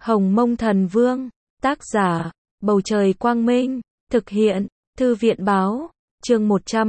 Hồng Mông Thần Vương, tác giả, Bầu Trời Quang Minh, thực hiện, Thư viện Báo, chương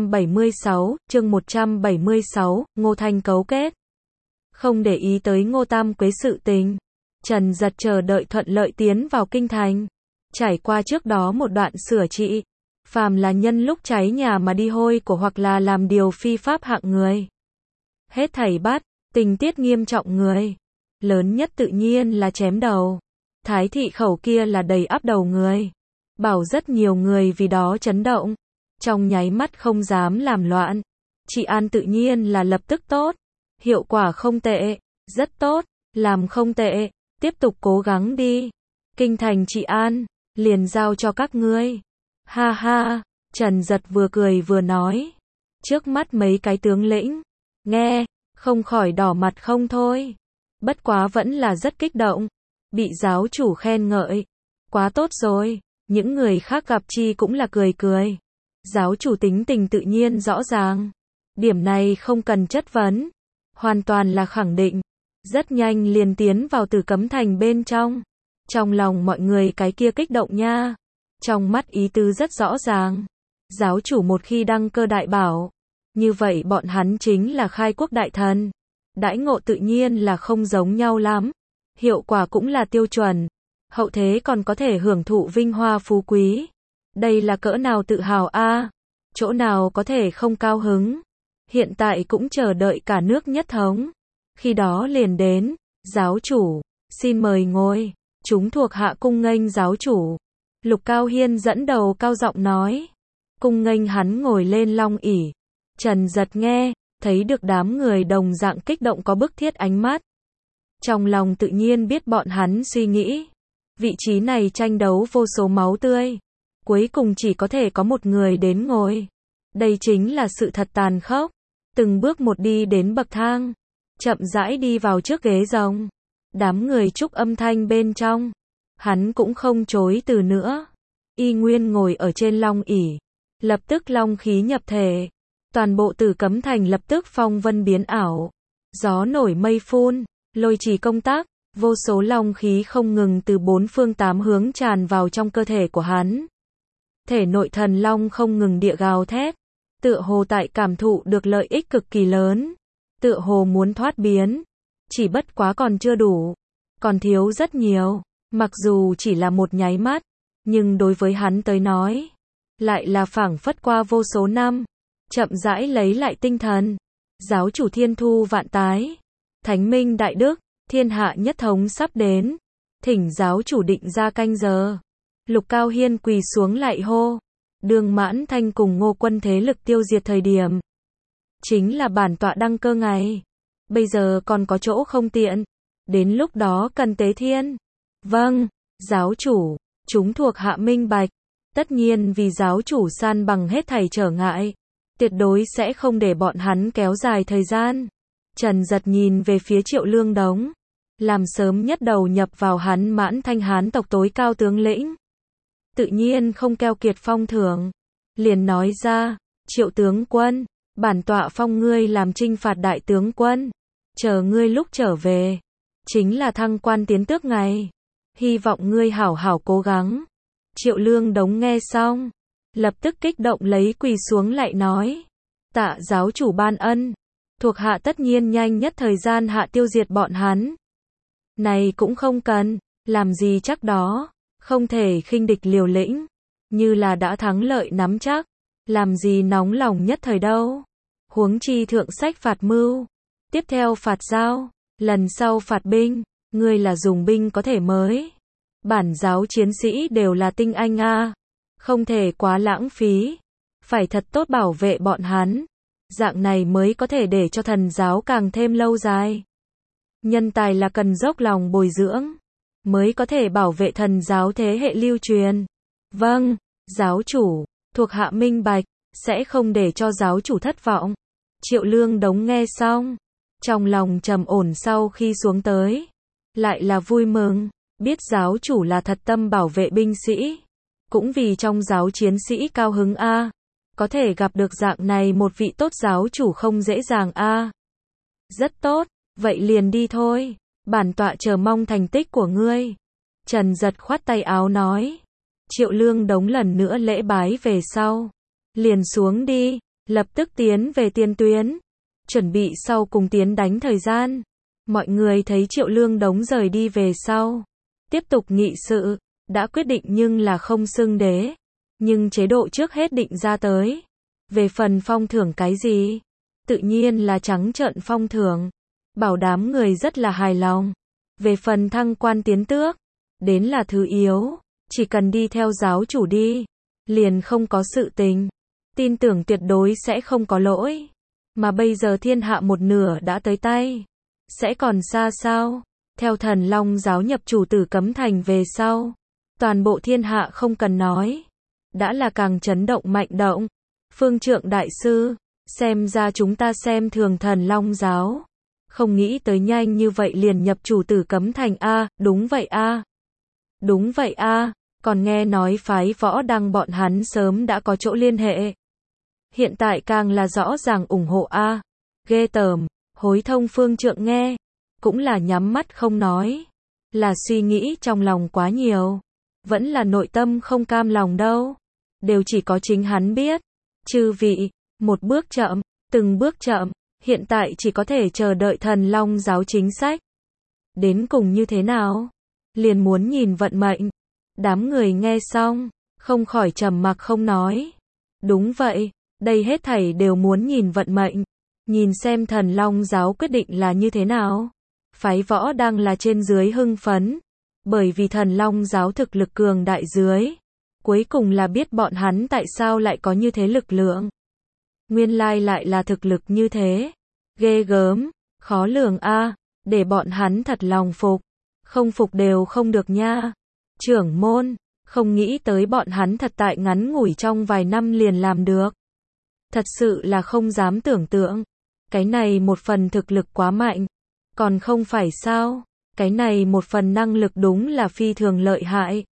176, Ngô Thanh cấu kết. Không để ý tới Ngô Tam Quế sự tình, Trần Giật chờ đợi thuận lợi tiến vào kinh thành. Trải qua trước đó một đoạn sửa trị, phàm là nhân lúc cháy nhà mà đi hôi của hoặc là làm điều phi pháp hạng người, hết thảy bắt, tình tiết nghiêm trọng người. Lớn nhất tự nhiên là chém đầu. Thái thị khẩu kia là đầy áp đầu người. Bảo rất nhiều người vì đó chấn động. Trong nháy mắt không dám làm loạn. Trị an tự nhiên là lập tức tốt. Hiệu quả không tệ, rất tốt, làm không tệ, tiếp tục cố gắng đi. Kinh thành trị an, liền giao cho các ngươi. Ha ha, Trần Giật vừa cười vừa nói. Trước mắt mấy cái tướng lĩnh, nghe, không khỏi đỏ mặt không thôi. Bất quá vẫn là rất kích động. Bị giáo chủ khen ngợi. Quá tốt rồi, những người khác gặp chi cũng là cười cười. Giáo chủ tính tình tự nhiên rõ ràng. Điểm này không cần chất vấn. Hoàn toàn là khẳng định. Rất nhanh liền tiến vào Tử Cấm Thành bên trong. Trong lòng mọi người cái kia kích động nha. Trong mắt ý tứ rất rõ ràng. Giáo chủ một khi đăng cơ đại bảo, như vậy bọn hắn chính là khai quốc đại thần. Đãi ngộ tự nhiên là không giống nhau lắm. Hiệu quả cũng là tiêu chuẩn. Hậu thế còn có thể hưởng thụ vinh hoa phú quý. Đây là cỡ nào tự hào a, chỗ nào có thể không cao hứng. Hiện tại cũng chờ đợi cả nước nhất thống. Khi đó liền đến, giáo chủ, xin mời ngồi. Chúng thuộc hạ cung nghênh giáo chủ. Lục Cao Hiên dẫn đầu cao giọng nói. Cung nghênh hắn ngồi lên long ỷ. Trần Giật nghe, thấy được đám người đồng dạng kích động có bức thiết ánh mắt. Trong lòng tự nhiên biết bọn hắn suy nghĩ. Vị trí này tranh đấu vô số máu tươi. Cuối cùng chỉ có thể có một người đến ngồi. Đây chính là sự thật tàn khốc. Từng bước một đi đến bậc thang. Chậm rãi đi vào trước ghế rồng. Đám người chúc âm thanh bên trong. Hắn cũng không chối từ nữa. Y nguyên ngồi ở trên long ỷ. Lập tức long khí nhập thể. Toàn bộ Tử Cấm Thành lập tức phong vân biến ảo. Gió nổi mây phun. Lôi trì công tác, vô số long khí không ngừng từ bốn phương tám hướng tràn vào trong cơ thể của hắn. Thể nội thần long không ngừng địa gào thét, tựa hồ tại cảm thụ được lợi ích cực kỳ lớn, tựa hồ muốn thoát biến, chỉ bất quá còn chưa đủ, còn thiếu rất nhiều, mặc dù chỉ là một nháy mắt, nhưng đối với hắn tới nói, lại là phảng phất qua vô số năm, chậm rãi lấy lại tinh thần. Giáo chủ thiên thu vạn tái. Thánh minh đại đức, thiên hạ nhất thống sắp đến. Thỉnh giáo chủ định ra canh giờ. Lục Cao Hiên quỳ xuống lại hô. Đường Mãn Thanh cùng Ngô Quân thế lực tiêu diệt thời điểm. Chính là bản tọa đăng cơ ngày. Bây giờ còn có chỗ không tiện. Đến lúc đó cần tế thiên. Vâng, giáo chủ, chúng thuộc hạ minh bạch. Tất nhiên vì giáo chủ san bằng hết thảy trở ngại. Tuyệt đối sẽ không để bọn hắn kéo dài thời gian. Trần Giật nhìn về phía Triệu Lương Đống. Làm sớm nhất đầu nhập vào hắn Mãn Thanh Hán tộc tối cao tướng lĩnh. Tự nhiên không keo kiệt phong thưởng. Liền nói ra, Triệu tướng quân, bản tọa phong ngươi làm chinh phạt đại tướng quân. Chờ ngươi lúc trở về. Chính là thăng quan tiến tước ngày. Hy vọng ngươi hảo hảo cố gắng. Triệu Lương Đống nghe xong. Lập tức kích động lấy quỳ xuống lại nói. Tạ giáo chủ ban ân. Thuộc hạ tất nhiên nhanh nhất thời gian hạ tiêu diệt bọn hắn. Này cũng không cần, làm gì chắc đó, không thể khinh địch liều lĩnh, như là đã thắng lợi nắm chắc, làm gì nóng lòng nhất thời đâu. Huống chi thượng sách phạt mưu, tiếp theo phạt giao, lần sau phạt binh, ngươi là dùng binh có thể mới. Bản giáo chiến sĩ đều là tinh anh a, không thể quá lãng phí, phải thật tốt bảo vệ bọn hắn. Dạng này mới có thể để cho thần giáo càng thêm lâu dài. Nhân tài là cần dốc lòng bồi dưỡng, mới có thể bảo vệ thần giáo thế hệ lưu truyền. Vâng, giáo chủ, thuộc hạ minh bạch, sẽ không để cho giáo chủ thất vọng. Triệu Lương Đống nghe xong, trong lòng trầm ổn sau khi xuống tới. Lại là vui mừng, biết giáo chủ là thật tâm bảo vệ binh sĩ. Cũng vì trong giáo chiến sĩ cao hứng a. Có thể gặp được dạng này một vị tốt giáo chủ không dễ dàng a. Rất tốt, vậy liền đi thôi. Bản tọa chờ mong thành tích của ngươi. Trần Giật khoát tay áo nói. Triệu Lương Đống lần nữa lễ bái về sau. Liền xuống đi, lập tức tiến về tiền tuyến. Chuẩn bị sau cùng tiến đánh thời gian. Mọi người thấy Triệu Lương Đống rời đi về sau. Tiếp tục nghị sự, đã quyết định nhưng là không xưng đế. Nhưng chế độ trước hết định ra tới. Về phần phong thưởng cái gì? Tự nhiên là trắng trợn phong thưởng. Bảo đám người rất là hài lòng. Về phần thăng quan tiến tước, đến là thứ yếu. Chỉ cần đi theo giáo chủ đi, liền không có sự tình. Tin tưởng tuyệt đối sẽ không có lỗi. Mà bây giờ thiên hạ một nửa đã tới tay. Sẽ còn xa sao? Theo Thần Long giáo nhập chủ Tử Cấm Thành về sau. Toàn bộ thiên hạ không cần nói. Đã là càng chấn động mạnh động. Phương Trượng đại sư, xem ra chúng ta xem thường Thần Long giáo. Không nghĩ tới nhanh như vậy liền nhập chủ Tử Cấm Thành a, đúng vậy a. Đúng vậy a, còn nghe nói phái Võ Đăng bọn hắn sớm đã có chỗ liên hệ. Hiện tại càng là rõ ràng ủng hộ a. Ghê tởm, hối thông Phương Trượng nghe, cũng là nhắm mắt không nói. Là suy nghĩ trong lòng quá nhiều, vẫn là nội tâm không cam lòng đâu. Đều chỉ có chính hắn biết. Chư vị, một bước chậm, từng bước chậm, hiện tại chỉ có thể chờ đợi Thần Long giáo chính sách. Đến cùng như thế nào? Liền muốn nhìn vận mệnh. Đám người nghe xong, không khỏi trầm mặc không nói. Đúng vậy, đây hết thảy đều muốn nhìn vận mệnh. Nhìn xem Thần Long giáo quyết định là như thế nào. Phái Võ đang là trên dưới hưng phấn. Bởi vì Thần Long giáo thực lực cường đại dưới. Cuối cùng là biết bọn hắn tại sao lại có như thế lực lượng. Nguyên lai lại là thực lực như thế. Ghê gớm, khó lường a, để bọn hắn thật lòng phục. Không phục đều không được nha. Trưởng môn, không nghĩ tới bọn hắn thật tại ngắn ngủi trong vài năm liền làm được. Thật sự là không dám tưởng tượng. Cái này một phần thực lực quá mạnh. Còn không phải sao, cái này một phần năng lực đúng là phi thường lợi hại.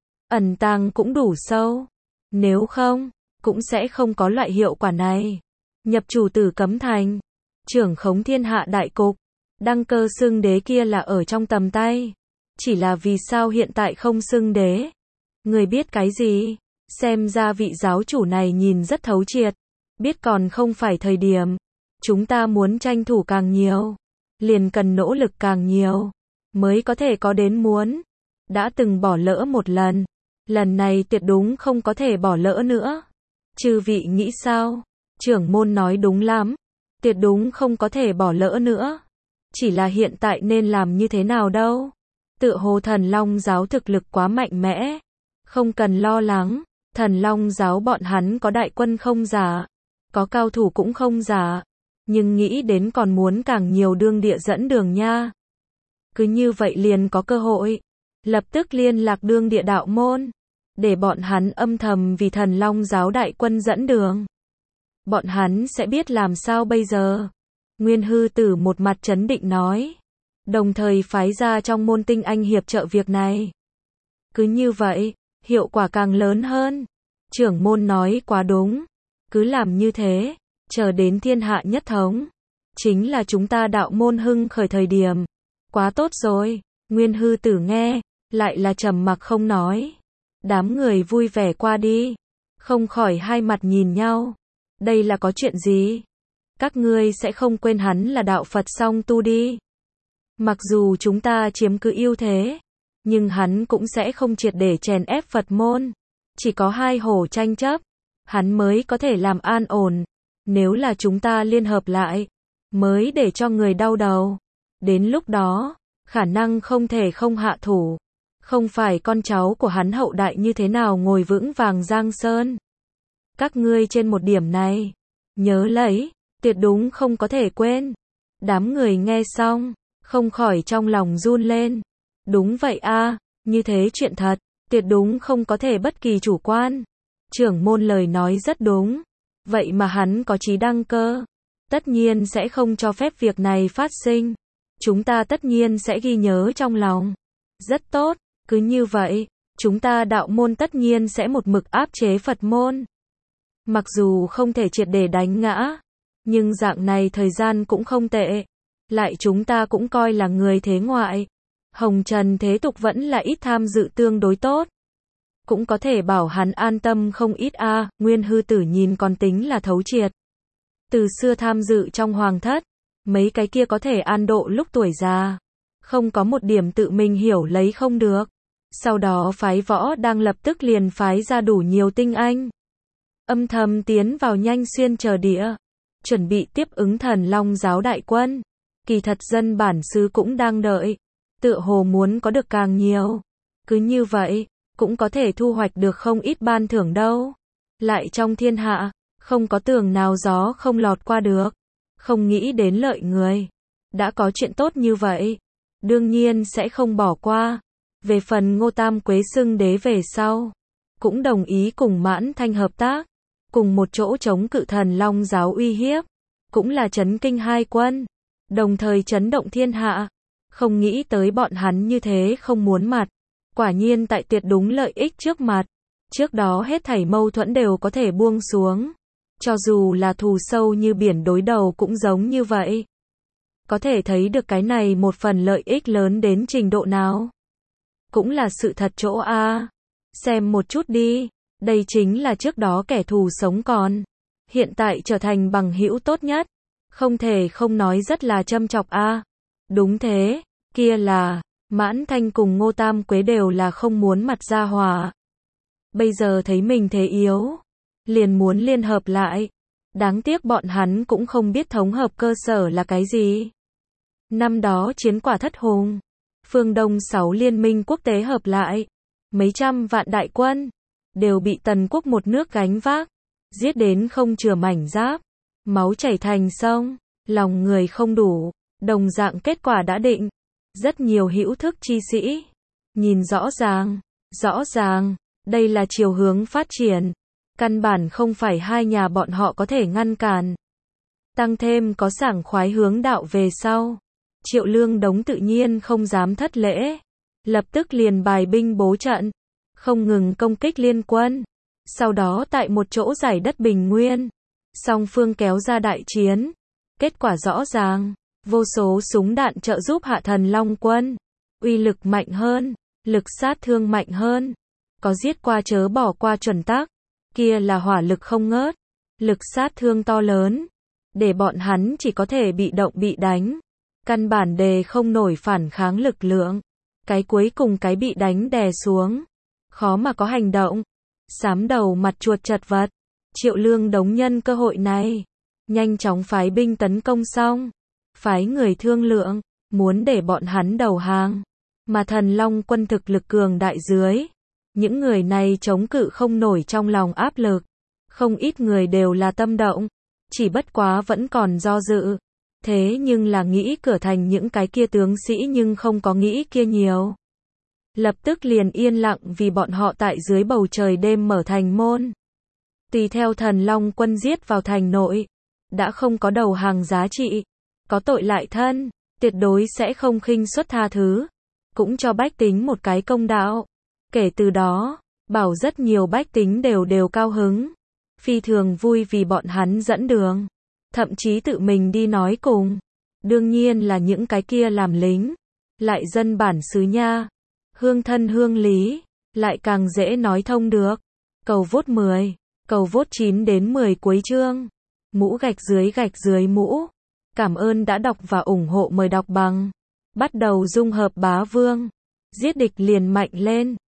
Ẩn tàng cũng đủ sâu. Nếu không, cũng sẽ không có loại hiệu quả này. Nhập chủ Tử Cấm Thành, trưởng khống thiên hạ đại cục, đăng cơ xưng đế kia là ở trong tầm tay. Chỉ là vì sao hiện tại không xưng đế? Người biết cái gì? Xem ra vị giáo chủ này nhìn rất thấu triệt. Biết còn không phải thời điểm. Chúng ta muốn tranh thủ càng nhiều. Liền cần nỗ lực càng nhiều. Mới có thể có đến muốn. Đã từng bỏ lỡ một lần. Lần này tuyệt đúng không có thể bỏ lỡ nữa. Chư vị nghĩ sao? Trưởng môn nói đúng lắm. Tuyệt đúng không có thể bỏ lỡ nữa. Chỉ là hiện tại nên làm như thế nào đâu. Tựa hồ Thần Long giáo thực lực quá mạnh mẽ. Không cần lo lắng. Thần Long giáo bọn hắn có đại quân không giả. Có cao thủ cũng không giả. Nhưng nghĩ đến còn muốn càng nhiều đương địa dẫn đường nha. Cứ như vậy liền có cơ hội. Lập tức liên lạc đương địa đạo môn. Để bọn hắn âm thầm vì Thần Long giáo đại quân dẫn đường. Bọn hắn sẽ biết làm sao bây giờ. Nguyên Hư Tử một mặt trấn định nói. Đồng thời phái ra trong môn tinh anh hiệp trợ việc này. Cứ như vậy, hiệu quả càng lớn hơn. Trưởng môn nói quá đúng. Cứ làm như thế, chờ đến thiên hạ nhất thống. Chính là chúng ta đạo môn hưng khởi thời điểm. Quá tốt rồi. Nguyên Hư Tử nghe, lại là trầm mặc không nói. Đám người vui vẻ qua đi. Không khỏi hai mặt nhìn nhau. Đây là có chuyện gì? Các ngươi sẽ không quên hắn là đạo Phật song tu đi. Mặc dù chúng ta chiếm cứ ưu thế, nhưng hắn cũng sẽ không triệt để chèn ép Phật môn. Chỉ có hai hổ tranh chấp, hắn mới có thể làm an ổn. Nếu là chúng ta liên hợp lại, mới để cho người đau đầu. Đến lúc đó, khả năng không thể không hạ thủ. Không phải con cháu của hắn hậu đại như thế nào ngồi vững vàng Giang Sơn. Các ngươi trên một điểm này, nhớ lấy, tuyệt đúng không có thể quên. Đám người nghe xong, không khỏi trong lòng run lên. Đúng vậy a, như thế chuyện thật, tuyệt đúng không có thể bất kỳ chủ quan. Trưởng môn lời nói rất đúng. Vậy mà hắn có chí đăng cơ. Tất nhiên sẽ không cho phép việc này phát sinh. Chúng ta tất nhiên sẽ ghi nhớ trong lòng. Rất tốt, cứ như vậy, chúng ta đạo môn tất nhiên sẽ một mực áp chế Phật môn. Mặc dù không thể triệt để đánh ngã, nhưng dạng này thời gian cũng không tệ. Lại chúng ta cũng coi là người thế ngoại. Hồng Trần thế tục vẫn là ít tham dự tương đối tốt. Cũng có thể bảo hắn an tâm không ít a. Nguyên Hư Tử nhìn còn tính là thấu triệt. Từ xưa tham dự trong hoàng thất, mấy cái kia có thể an độ lúc tuổi già. Không có một điểm tự mình hiểu lấy không được. Sau đó phái võ đang lập tức liền phái ra đủ nhiều tinh anh. Âm thầm tiến vào Nhanh Xuyên chờ địa. Chuẩn bị tiếp ứng Thần Long giáo đại quân. Kỳ thật dân bản xứ cũng đang đợi. Tựa hồ muốn có được càng nhiều. Cứ như vậy, cũng có thể thu hoạch được không ít ban thưởng đâu. Lại trong thiên hạ, không có tường nào gió không lọt qua được. Không nghĩ đến lợi người. Đã có chuyện tốt như vậy. Đương nhiên sẽ không bỏ qua. Về phần Ngô Tam Quế xưng đế về sau. Cũng đồng ý cùng Mãn Thanh hợp tác. Cùng một chỗ chống cự Thần Long giáo uy hiếp. Cũng là chấn kinh hai quân. Đồng thời chấn động thiên hạ. Không nghĩ tới bọn hắn như thế không muốn mặt. Quả nhiên tại tuyệt đúng lợi ích trước mặt. Trước đó hết thảy mâu thuẫn đều có thể buông xuống. Cho dù là thù sâu như biển đối đầu cũng giống như vậy. Có thể thấy được cái này một phần lợi ích lớn đến trình độ nào. Cũng là sự thật chỗ a. Xem một chút đi. Đây chính là trước đó kẻ thù sống còn. Hiện tại trở thành bằng hữu tốt nhất. Không thể không nói rất là châm chọc a. Đúng thế. Kia là, Mãn Thanh cùng Ngô Tam Quế đều là không muốn mặt ra hòa. Bây giờ thấy mình thế yếu. Liền muốn liên hợp lại. Đáng tiếc bọn hắn cũng không biết thống hợp cơ sở là cái gì. Năm đó chiến quả thất hùng. Phương Đông 6 liên minh quốc tế hợp lại. Mấy trăm vạn đại quân. Đều bị Tần quốc một nước gánh vác. Giết đến không chừa mảnh giáp. Máu chảy thành sông. Lòng người không đủ. Đồng dạng kết quả đã định. Rất nhiều hữu thức chi sĩ. Nhìn rõ ràng. Đây là chiều hướng phát triển. Căn bản không phải hai nhà bọn họ có thể ngăn cản. Tăng thêm có sảng khoái hướng đạo về sau. Triệu Lương Đống tự nhiên không dám thất lễ. Lập tức liền bài binh bố trận. Không ngừng công kích liên quân. Sau đó tại một chỗ giải đất bình nguyên. Song phương kéo ra đại chiến. Kết quả rõ ràng. Vô số súng đạn trợ giúp hạ Thần Long quân. Uy lực mạnh hơn. Lực sát thương mạnh hơn. Có giết qua chớ bỏ qua chuẩn tắc. Kia là hỏa lực không ngớt. Lực sát thương to lớn. Để bọn hắn chỉ có thể bị động bị đánh. Căn bản đề không nổi phản kháng lực lượng. Cái cuối cùng cái bị đánh đè xuống. Khó mà có hành động. Xám đầu mặt chuột chật vật. Triệu Lương Đống nhân cơ hội này. Nhanh chóng phái binh tấn công xong. Phái người thương lượng. Muốn để bọn hắn đầu hàng. Mà Thần Long quân thực lực cường đại dưới. Những người này chống cự không nổi trong lòng áp lực. Không ít người đều là tâm động. Chỉ bất quá vẫn còn do dự. Thế nhưng là nghĩ cửa thành những cái kia tướng sĩ nhưng không có nghĩ kia nhiều. Lập tức liền yên lặng vì bọn họ tại dưới bầu trời đêm mở thành môn. Tùy theo Thần Long quân giết vào thành nội. Đã không có đầu hàng giá trị. Có tội lại thân. Tuyệt đối sẽ không khinh suất tha thứ. Cũng cho bách tính một cái công đạo. Kể từ đó, bảo rất nhiều bách tính đều cao hứng. Phi thường vui vì bọn hắn dẫn đường. Thậm chí tự mình đi nói cùng. Đương nhiên là những cái kia làm lính. Lại dân bản xứ nha. Hương thân hương lý. Lại càng dễ nói thông được. Cầu vốt 10. Cầu vốt 9 đến 10 cuối chương. Mũ gạch dưới mũ. Cảm ơn đã đọc và ủng hộ, mời đọc bằng. Bắt đầu dung hợp bá vương. Giết địch liền mạnh lên.